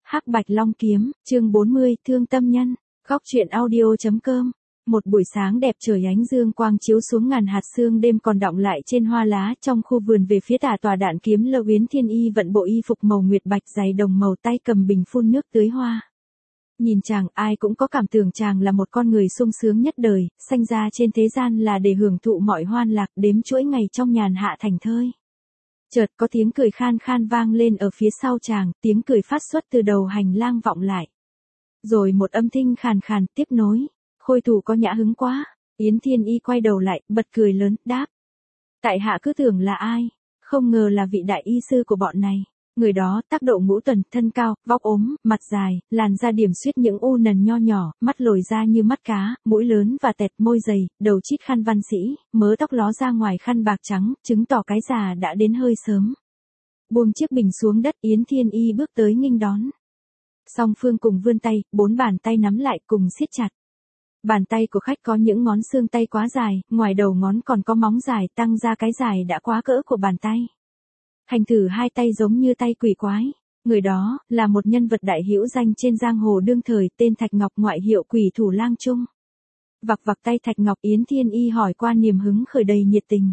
Hắc Bạch Long Kiếm, chương 40, Thương Tâm Nhân, Góc truyện audio.com. Một buổi sáng đẹp trời ánh dương quang chiếu xuống ngàn hạt sương đêm còn đọng lại trên hoa lá trong khu vườn về phía tả tòa đạn kiếm Lâu Yến Thiên Y vận bộ y phục màu nguyệt bạch dày đồng màu tay cầm bình phun nước tưới hoa. Nhìn chàng ai cũng có cảm tưởng chàng là một con người sung sướng nhất đời, sanh ra trên thế gian là để hưởng thụ mọi hoan lạc đếm chuỗi ngày trong nhàn hạ thành thơi. Chợt có tiếng cười khan khan vang lên ở phía sau chàng, tiếng cười phát xuất từ đầu hành lang vọng lại. Rồi một âm thanh khàn khàn tiếp nối, Khôi Thủ có nhã hứng quá. Yến Thiên Y quay đầu lại, bật cười lớn, đáp. Tại hạ cứ tưởng là ai, không ngờ là vị đại y sư của bọn này. Người đó tác độ ngũ tuần, thân cao, vóc ốm, mặt dài, làn da điểm xuyết những u nần nho nhỏ, mắt lồi ra như mắt cá, mũi lớn và tẹt, môi dày, đầu chít khăn văn sĩ, mớ tóc ló ra ngoài khăn bạc trắng, chứng tỏ cái già đã đến hơi sớm. Buông chiếc bình xuống đất, Yến Thiên Y bước tới nghênh đón. Song phương cùng vươn tay, bốn bàn tay nắm lại cùng siết chặt. Bàn tay của khách có những ngón xương tay quá dài, ngoài đầu ngón còn có móng dài tăng ra cái dài đã quá cỡ của bàn tay. Thành thử hai tay giống như tay quỷ quái. Người đó là một nhân vật đại hữu danh trên giang hồ đương thời, tên Thạch Ngọc, ngoại hiệu Quỷ Thủ Lang Trung. Vặc vặc tay Thạch Ngọc, Yến Thiên Y hỏi qua niềm hứng khởi đầy nhiệt tình.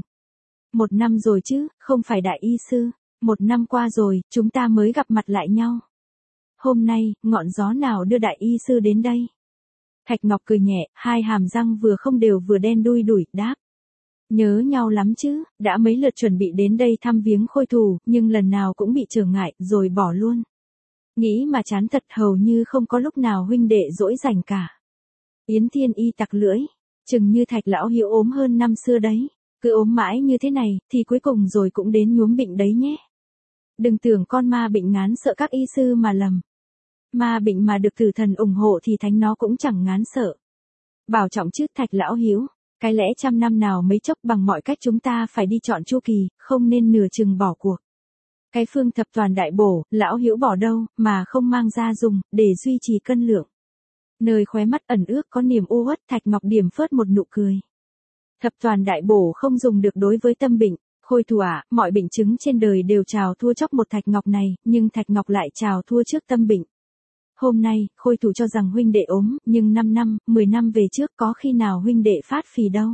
1 năm rồi chứ, không phải đại y sư. 1 năm qua rồi, chúng ta mới gặp mặt lại nhau. Hôm nay, ngọn gió nào đưa đại y sư đến đây? Thạch Ngọc cười nhẹ, hai hàm răng vừa không đều vừa đen đui đủi, đáp. Nhớ nhau lắm chứ, đã mấy lượt chuẩn bị đến đây thăm viếng Khôi Thủ, nhưng lần nào cũng bị trở ngại, rồi bỏ luôn. Nghĩ mà chán thật, hầu như không có lúc nào huynh đệ dỗi rảnh cả. Yến Thiên Y tặc lưỡi, chừng như Thạch lão hữu ốm hơn năm xưa đấy, cứ ốm mãi như thế này, thì cuối cùng rồi cũng đến nhuốm bệnh đấy nhé. Đừng tưởng con ma bệnh ngán sợ các y sư mà lầm. Ma bệnh mà được tử thần ủng hộ thì thánh nó cũng chẳng ngán sợ. Bảo trọng chứ Thạch lão hữu. Cái lẽ 100 năm nào mấy chốc bằng mọi cách chúng ta phải đi chọn chu kỳ, không nên nửa chừng bỏ cuộc. Cái phương thập toàn đại bổ, lão hữu bỏ đâu, mà không mang ra dùng, để duy trì cân lượng. Nơi khóe mắt ẩn ước có niềm u uất, Thạch Ngọc điểm phớt một nụ cười. Thập toàn đại bổ không dùng được đối với tâm bệnh. Khôi Thủ ạ, mọi bệnh chứng trên đời đều chào thua chóc một Thạch Ngọc này, nhưng Thạch Ngọc lại chào thua trước tâm bệnh. Hôm nay, Khôi Thủ cho rằng huynh đệ ốm, nhưng 5 năm, 10 năm về trước có khi nào huynh đệ phát phì đâu.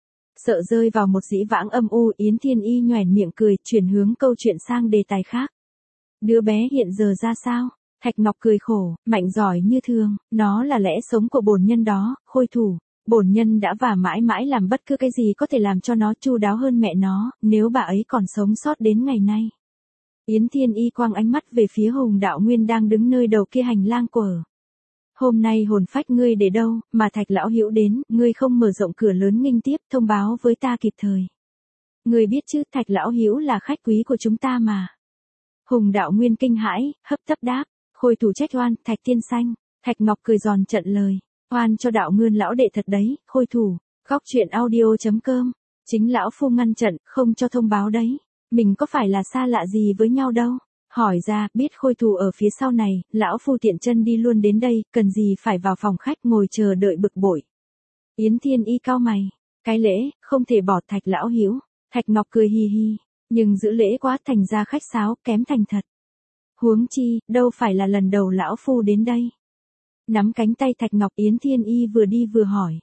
Sợ rơi vào một dĩ vãng âm u, Yến Thiên Y nhoẻn miệng cười, chuyển hướng câu chuyện sang đề tài khác. Đứa bé hiện giờ ra sao? Thạch Ngọc cười khổ, mạnh giỏi như thường, nó là lẽ sống của bổn nhân đó, Khôi Thủ. Bổn nhân đã và mãi mãi làm bất cứ cái gì có thể làm cho nó chu đáo hơn mẹ nó, nếu bà ấy còn sống sót đến ngày nay. Yến Thiên Y quang ánh mắt về phía Hùng Đạo Nguyên đang đứng nơi đầu kia hành lang quở. Hôm nay hồn phách ngươi để đâu, mà Thạch lão hữu đến, ngươi không mở rộng cửa lớn nghênh tiếp, thông báo với ta kịp thời. Ngươi biết chứ, Thạch lão hữu là khách quý của chúng ta mà. Hùng Đạo Nguyên kinh hãi, hấp tấp đáp, Khôi Thủ trách oan, Thạch tiên sanh. Thạch Ngọc cười giòn trận lời, oan cho Đạo Nguyên lão đệ thật đấy, Khôi Thủ. Góc truyện audio.com. Chính lão phu ngăn trận, không cho thông báo đấy. Mình có phải là xa lạ gì với nhau đâu. Hỏi ra, biết Khôi Thủ ở phía sau này, lão phu tiện chân đi luôn đến đây, cần gì phải vào phòng khách ngồi chờ đợi bực bội. Yến Thiên Y cau mày, cái lễ, không thể bỏ Thạch lão hữu. Thạch Ngọc cười hì hì, nhưng giữ lễ quá thành ra khách sáo, kém thành thật. Huống chi, đâu phải là lần đầu lão phu đến đây. Nắm cánh tay Thạch Ngọc, Yến Thiên Y vừa đi vừa hỏi.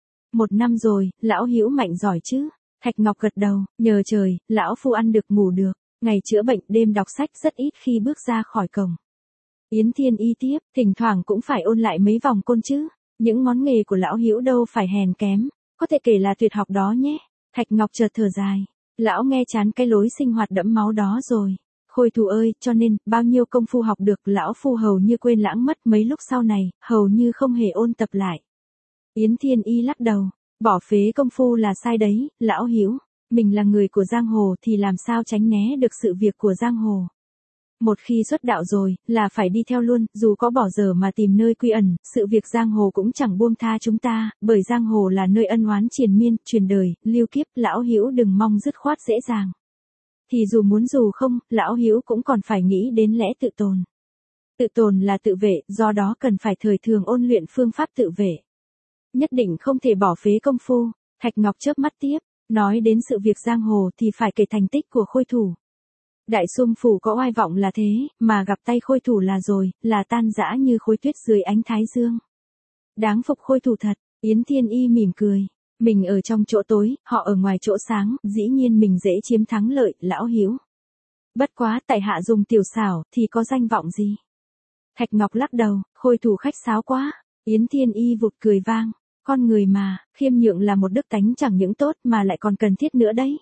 1 năm rồi, lão hữu mạnh giỏi chứ? Thạch Ngọc gật đầu, nhờ trời, lão phu ăn được ngủ được, ngày chữa bệnh đêm đọc sách rất ít khi bước ra khỏi cổng. Yến Thiên Y tiếp, thỉnh thoảng cũng phải ôn lại mấy vòng côn chứ, những ngón nghề của lão hữu đâu phải hèn kém, có thể kể là tuyệt học đó nhé. Thạch Ngọc chợt thở dài, lão nghe chán cái lối sinh hoạt đẫm máu đó rồi. Khôi Thủ ơi, cho nên, bao nhiêu công phu học được lão phu hầu như quên lãng mất, mấy lúc sau này, hầu như không hề ôn tập lại. Yến Thiên Y lắc đầu. Bỏ phế công phu là sai đấy, lão hữu. Mình là người của giang hồ thì làm sao tránh né được sự việc của giang hồ. Một khi xuất đạo rồi, là phải đi theo luôn, dù có bỏ giờ mà tìm nơi quy ẩn, sự việc giang hồ cũng chẳng buông tha chúng ta, bởi giang hồ là nơi ân oán triền miên, truyền đời, lưu kiếp, lão hữu đừng mong dứt khoát dễ dàng. Thì dù muốn dù không, lão hữu cũng còn phải nghĩ đến lẽ tự tồn. Tự tồn là tự vệ, do đó cần phải thời thường ôn luyện phương pháp tự vệ. Nhất định không thể bỏ phế công phu. Thạch Ngọc chớp mắt tiếp, nói đến sự việc giang hồ thì phải kể thành tích của Khôi Thủ. Đại Xung phủ có oai vọng là thế, mà gặp tay Khôi Thủ là rồi, là tan rã như khối tuyết dưới ánh thái dương. Đáng phục Khôi Thủ thật, Yến Thiên Y mỉm cười. Mình ở trong chỗ tối, họ ở ngoài chỗ sáng, dĩ nhiên mình dễ chiếm thắng lợi, lão Hữu. Bất quá, tại hạ dùng tiểu xảo, thì có danh vọng gì? Thạch Ngọc lắc đầu, Khôi Thủ khách sáo quá. Yến Thiên Y vụt cười vang. Con người mà, khiêm nhượng là một đức tánh chẳng những tốt mà lại còn cần thiết nữa đấy.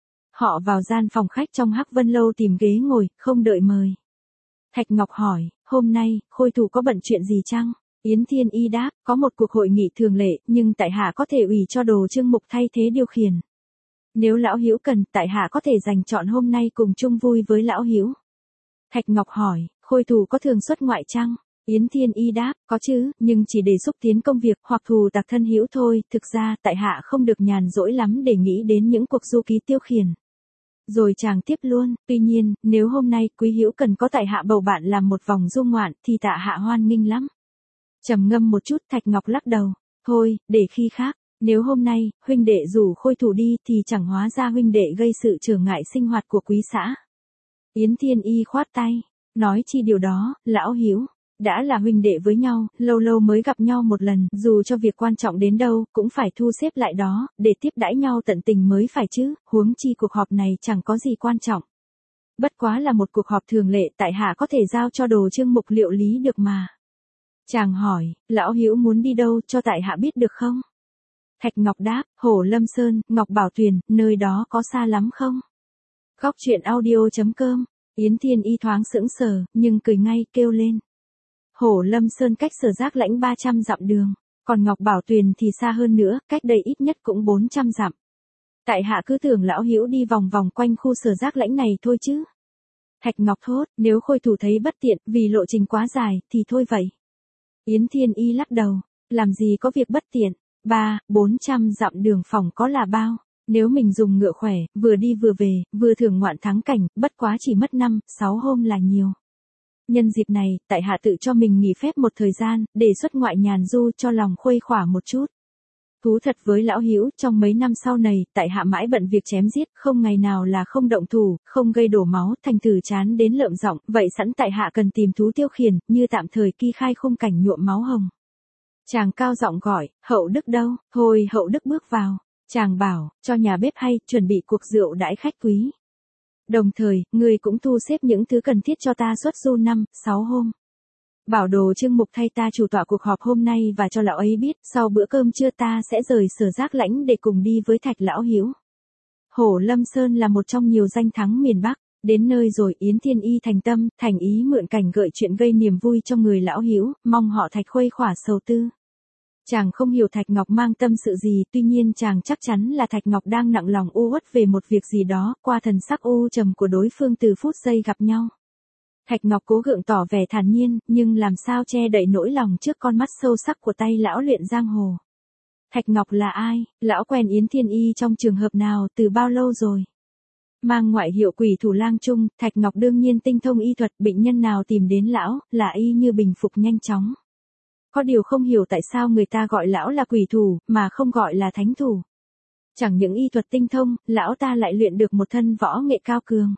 Họ vào gian phòng khách trong Hắc Vân Lâu tìm ghế ngồi, không đợi mời. Thạch Ngọc hỏi, hôm nay, Khôi Thủ có bận chuyện gì chăng? Yến Thiên Y đáp, có một cuộc hội nghị thường lệ, nhưng tại hạ có thể ủy cho Đồ Trương Mục thay thế điều khiển. Nếu lão Hữu cần, tại hạ có thể dành chọn hôm nay cùng chung vui với lão Hữu. Thạch Ngọc hỏi, Khôi Thủ có thường xuất ngoại chăng? Yến Thiên Y đáp, có chứ, nhưng chỉ để xúc tiến công việc hoặc thù tạc thân hữu thôi, thực ra tại hạ không được nhàn rỗi lắm để nghĩ đến những cuộc du ký tiêu khiển. Rồi chàng tiếp luôn, tuy nhiên, nếu hôm nay quý hữu cần có tại hạ bầu bạn làm một vòng du ngoạn thì tạ hạ hoan nghênh lắm. Trầm ngâm một chút, Thạch Ngọc lắc đầu, thôi, để khi khác, nếu hôm nay, huynh đệ rủ Khôi Thủ đi thì chẳng hóa ra huynh đệ gây sự trở ngại sinh hoạt của quý xã. Yến Thiên Y khoát tay, nói chi điều đó, lão Hữu. Đã là huynh đệ với nhau, lâu lâu mới gặp nhau một lần, dù cho việc quan trọng đến đâu, cũng phải thu xếp lại đó, để tiếp đãi nhau tận tình mới phải chứ, huống chi cuộc họp này chẳng có gì quan trọng. Bất quá là một cuộc họp thường lệ, tại hạ có thể giao cho Đồ Trương Mục liệu lý được mà. Chàng hỏi, lão Hữu muốn đi đâu cho tại hạ biết được không? Thạch Ngọc đáp, Hổ Lâm Sơn, Ngọc Bảo Tuyền, nơi đó có xa lắm không? Góc truyện audio.com, Yến Thiên Y thoáng sững sờ, nhưng cười ngay, kêu lên. Hổ Lâm Sơn cách Sở Giác Lãnh 300 dặm đường, còn Ngọc Bảo Tuyền thì xa hơn nữa, cách đây ít nhất cũng 400 dặm. Tại hạ cứ tưởng lão Hữu đi vòng vòng quanh khu Sở Giác Lãnh này thôi chứ. Thạch Ngọc thốt, nếu Khôi Thủ thấy bất tiện, vì lộ trình quá dài, thì thôi vậy. Yến Thiên Y lắc đầu, làm gì có việc bất tiện, 400 dặm đường phòng có là bao. Nếu mình dùng ngựa khỏe, vừa đi vừa về, vừa thưởng ngoạn thắng cảnh, bất quá chỉ mất 5-6 hôm là nhiều. Nhân dịp này, tại hạ tự cho mình nghỉ phép một thời gian, để xuất ngoại nhàn du cho lòng khuây khỏa một chút. Thú thật với lão Hữu, trong mấy năm sau này, tại hạ mãi bận việc chém giết, không ngày nào là không động thủ, không gây đổ máu, thành thử chán đến lợm giọng, vậy sẵn tại hạ cần tìm thú tiêu khiển, như tạm thời kỳ khai khung cảnh nhuộm máu hồng. Chàng cao giọng gọi, Hậu Đức đâu? Thôi Hậu Đức bước vào. Chàng bảo, cho nhà bếp hay, chuẩn bị cuộc rượu đãi khách quý. Đồng thời, người cũng thu xếp những thứ cần thiết cho ta xuất du 5-6 hôm. Bảo Đồ Trương Mục thay ta chủ tọa cuộc họp hôm nay và cho lão ấy biết, sau bữa cơm trưa ta sẽ rời Sở Giác Lãnh để cùng đi với Thạch lão Hữu. Hổ Lâm Sơn là một trong nhiều danh thắng miền Bắc, đến nơi rồi Yến Thiên Y thành tâm, thành ý mượn cảnh gợi chuyện gây niềm vui cho người lão Hữu, mong họ Thạch khuây khỏa sầu tư. Chàng không hiểu Thạch Ngọc mang tâm sự gì, tuy nhiên chàng chắc chắn là Thạch Ngọc đang nặng lòng u uất về một việc gì đó, qua thần sắc u trầm của đối phương từ phút giây gặp nhau. Thạch Ngọc cố gượng tỏ vẻ thản nhiên, nhưng làm sao che đậy nỗi lòng trước con mắt sâu sắc của tay lão luyện giang hồ. Thạch Ngọc là ai? Lão quen Yến Thiên Y trong trường hợp nào, từ bao lâu rồi? Mang ngoại hiệu Quỷ Thủ Lang Trung, Thạch Ngọc đương nhiên tinh thông y thuật, bệnh nhân nào tìm đến lão, là y như bình phục nhanh chóng. Có điều không hiểu tại sao người ta gọi lão là quỷ thủ, mà không gọi là thánh thủ. Chẳng những y thuật tinh thông, lão ta lại luyện được một thân võ nghệ cao cường.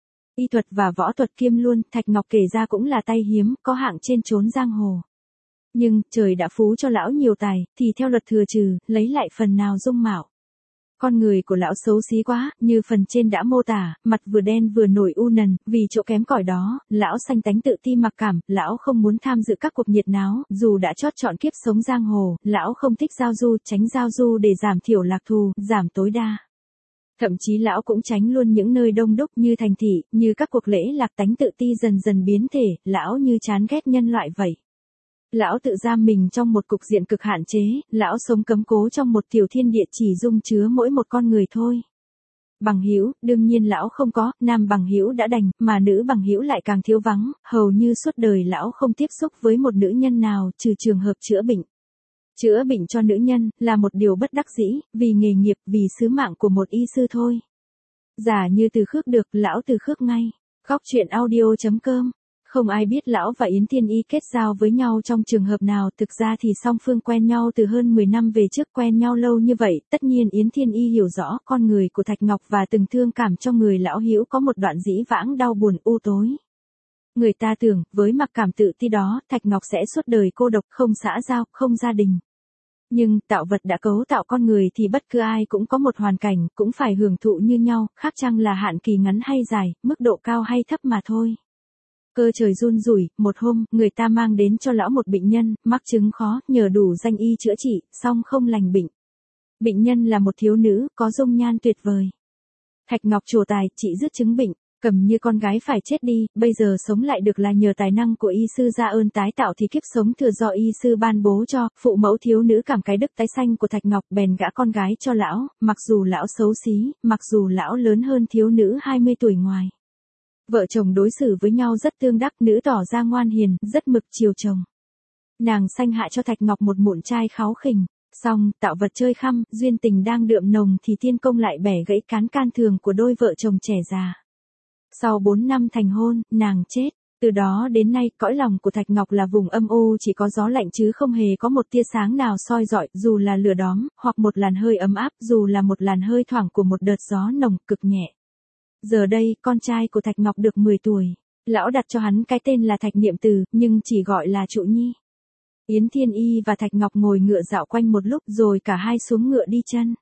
Y thuật và võ thuật kiêm luôn, Thạch Ngọc kể ra cũng là tay hiếm, có hạng trên chốn giang hồ. Nhưng, trời đã phú cho lão nhiều tài, thì theo luật thừa trừ, lấy lại phần nào dung mạo. Con người của lão xấu xí quá, như phần trên đã mô tả, mặt vừa đen vừa nổi u nần, vì chỗ kém cỏi đó, lão sanh tánh tự ti mặc cảm, lão không muốn tham dự các cuộc nhiệt náo, dù đã chót chọn kiếp sống giang hồ, lão không thích giao du, tránh giao du để giảm thiểu lạc thù, giảm tối đa. Thậm chí lão cũng tránh luôn những nơi đông đúc như thành thị, như các cuộc lễ lạc tánh tự ti dần dần biến thể, lão như chán ghét nhân loại vậy. Lão tự giam mình trong một cục diện cực hạn chế, lão sống cấm cố trong một tiểu thiên địa chỉ dung chứa mỗi một con người thôi. Bằng hữu, đương nhiên lão không có, nam bằng hữu đã đành, mà nữ bằng hữu lại càng thiếu vắng, hầu như suốt đời lão không tiếp xúc với một nữ nhân nào, trừ trường hợp chữa bệnh. Chữa bệnh cho nữ nhân, là một điều bất đắc dĩ, vì nghề nghiệp, vì sứ mạng của một y sư thôi. Giả như từ khước được, lão từ khước ngay. Góc truyện audio.com Không ai biết lão và Yến Thiên Y kết giao với nhau trong trường hợp nào, thực ra thì song phương quen nhau từ hơn 10 năm về trước, quen nhau lâu như vậy, tất nhiên Yến Thiên Y hiểu rõ con người của Thạch Ngọc và từng thương cảm cho người lão hữu có một đoạn dĩ vãng đau buồn u tối. Người ta tưởng, với mặc cảm tự ti đó, Thạch Ngọc sẽ suốt đời cô độc, không xã giao, không gia đình. Nhưng, tạo vật đã cấu tạo con người thì bất cứ ai cũng có một hoàn cảnh, cũng phải hưởng thụ như nhau, khác chăng là hạn kỳ ngắn hay dài, mức độ cao hay thấp mà thôi. Cơ trời run rủi, một hôm, người ta mang đến cho lão một bệnh nhân, mắc chứng khó, nhờ đủ danh y chữa trị, song không lành bệnh. Bệnh nhân là một thiếu nữ, có dung nhan tuyệt vời. Thạch Ngọc trổ tài, trị dứt chứng bệnh, cầm như con gái phải chết đi, bây giờ sống lại được là nhờ tài năng của y sư ra ơn tái tạo thì kiếp sống thừa do y sư ban bố cho, phụ mẫu thiếu nữ cảm cái đức tái sanh của Thạch Ngọc bèn gả con gái cho lão, mặc dù lão xấu xí, mặc dù lão lớn hơn thiếu nữ 20 tuổi ngoài. Vợ chồng đối xử với nhau rất tương đắc, nữ tỏ ra ngoan hiền, rất mực chiều chồng. Nàng sanh hạ cho Thạch Ngọc một mụn trai kháu khỉnh, xong, tạo vật chơi khăm, duyên tình đang đượm nồng thì thiên công lại bẻ gãy cán can thường của đôi vợ chồng trẻ già. Sau 4 năm thành hôn, nàng chết. Từ đó đến nay, cõi lòng của Thạch Ngọc là vùng âm u chỉ có gió lạnh chứ không hề có một tia sáng nào soi rọi, dù là lửa đóm, hoặc một làn hơi ấm áp, dù là một làn hơi thoảng của một đợt gió nồng, cực nhẹ. Giờ đây, con trai của Thạch Ngọc được 10 tuổi. Lão đặt cho hắn cái tên là Thạch Niệm Từ, nhưng chỉ gọi là Trụ Nhi. Yến Thiên Y và Thạch Ngọc ngồi ngựa dạo quanh một lúc rồi cả hai xuống ngựa đi chân.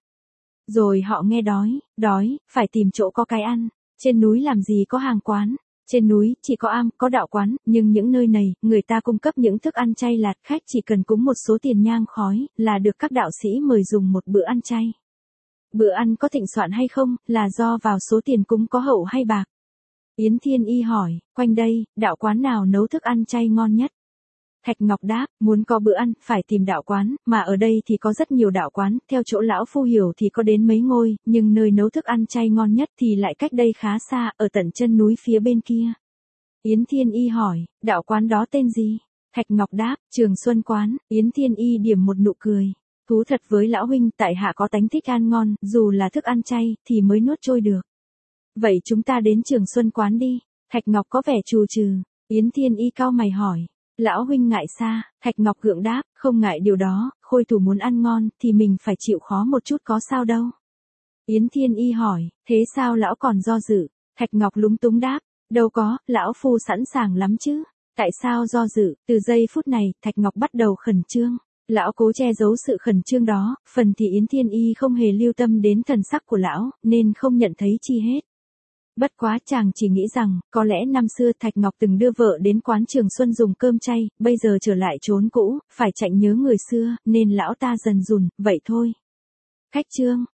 Rồi họ nghe đói, phải tìm chỗ có cái ăn. Trên núi làm gì có hàng quán, trên núi chỉ có am, có đạo quán, nhưng những nơi này, người ta cung cấp những thức ăn chay lạt, khách chỉ cần cúng một số tiền nhang khói, là được các đạo sĩ mời dùng một bữa ăn chay. Bữa ăn có thịnh soạn hay không, là do vào số tiền cúng có hậu hay bạc. Yến Thiên Y hỏi, quanh đây, đạo quán nào nấu thức ăn chay ngon nhất? Thạch Ngọc đáp, muốn có bữa ăn, phải tìm đạo quán, mà ở đây thì có rất nhiều đạo quán, theo chỗ lão phu hiểu thì có đến mấy ngôi, nhưng nơi nấu thức ăn chay ngon nhất thì lại cách đây khá xa, ở tận chân núi phía bên kia. Yến Thiên Y hỏi, đạo quán đó tên gì? Thạch Ngọc đáp, Trường Xuân Quán. Yến Thiên Y điểm một nụ cười. Thú thật với lão huynh, tại hạ có tánh thích ăn ngon, dù là thức ăn chay, thì mới nuốt trôi được. Vậy chúng ta đến Trường Xuân Quán đi. Thạch Ngọc có vẻ trù trừ. Yến Thiên Y cau mày hỏi. Lão huynh ngại xa, Thạch Ngọc gượng đáp, không ngại điều đó, khôi thủ muốn ăn ngon, thì mình phải chịu khó một chút có sao đâu. Yến Thiên Y hỏi, thế sao lão còn do dự? Thạch Ngọc lúng túng đáp, đâu có, lão phu sẵn sàng lắm chứ. Tại sao do dự? Từ giây phút này, Thạch Ngọc bắt đầu khẩn trương. Lão cố che giấu sự khẩn trương đó, phần thì Yến Thiên Y không hề lưu tâm đến thần sắc của lão, nên không nhận thấy chi hết. Bất quá chàng chỉ nghĩ rằng, có lẽ năm xưa Thạch Ngọc từng đưa vợ đến quán Trường Xuân dùng cơm chay, bây giờ trở lại chốn cũ, phải chạy nhớ người xưa, nên lão ta dần dùn, vậy thôi. Khách trương,